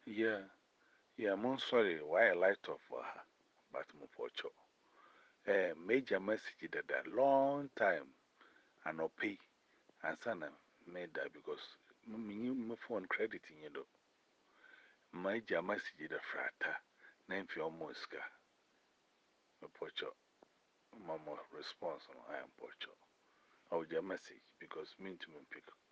Yeah, yeah, I'm sorry. Why a light of her, but I'm for sure. Major message that long time and no pay. And son made that because my phone credit in you. Major message the frata. Name for your mosca. My pocho. Mama response. I am pocho. I will just message because mean to me pick.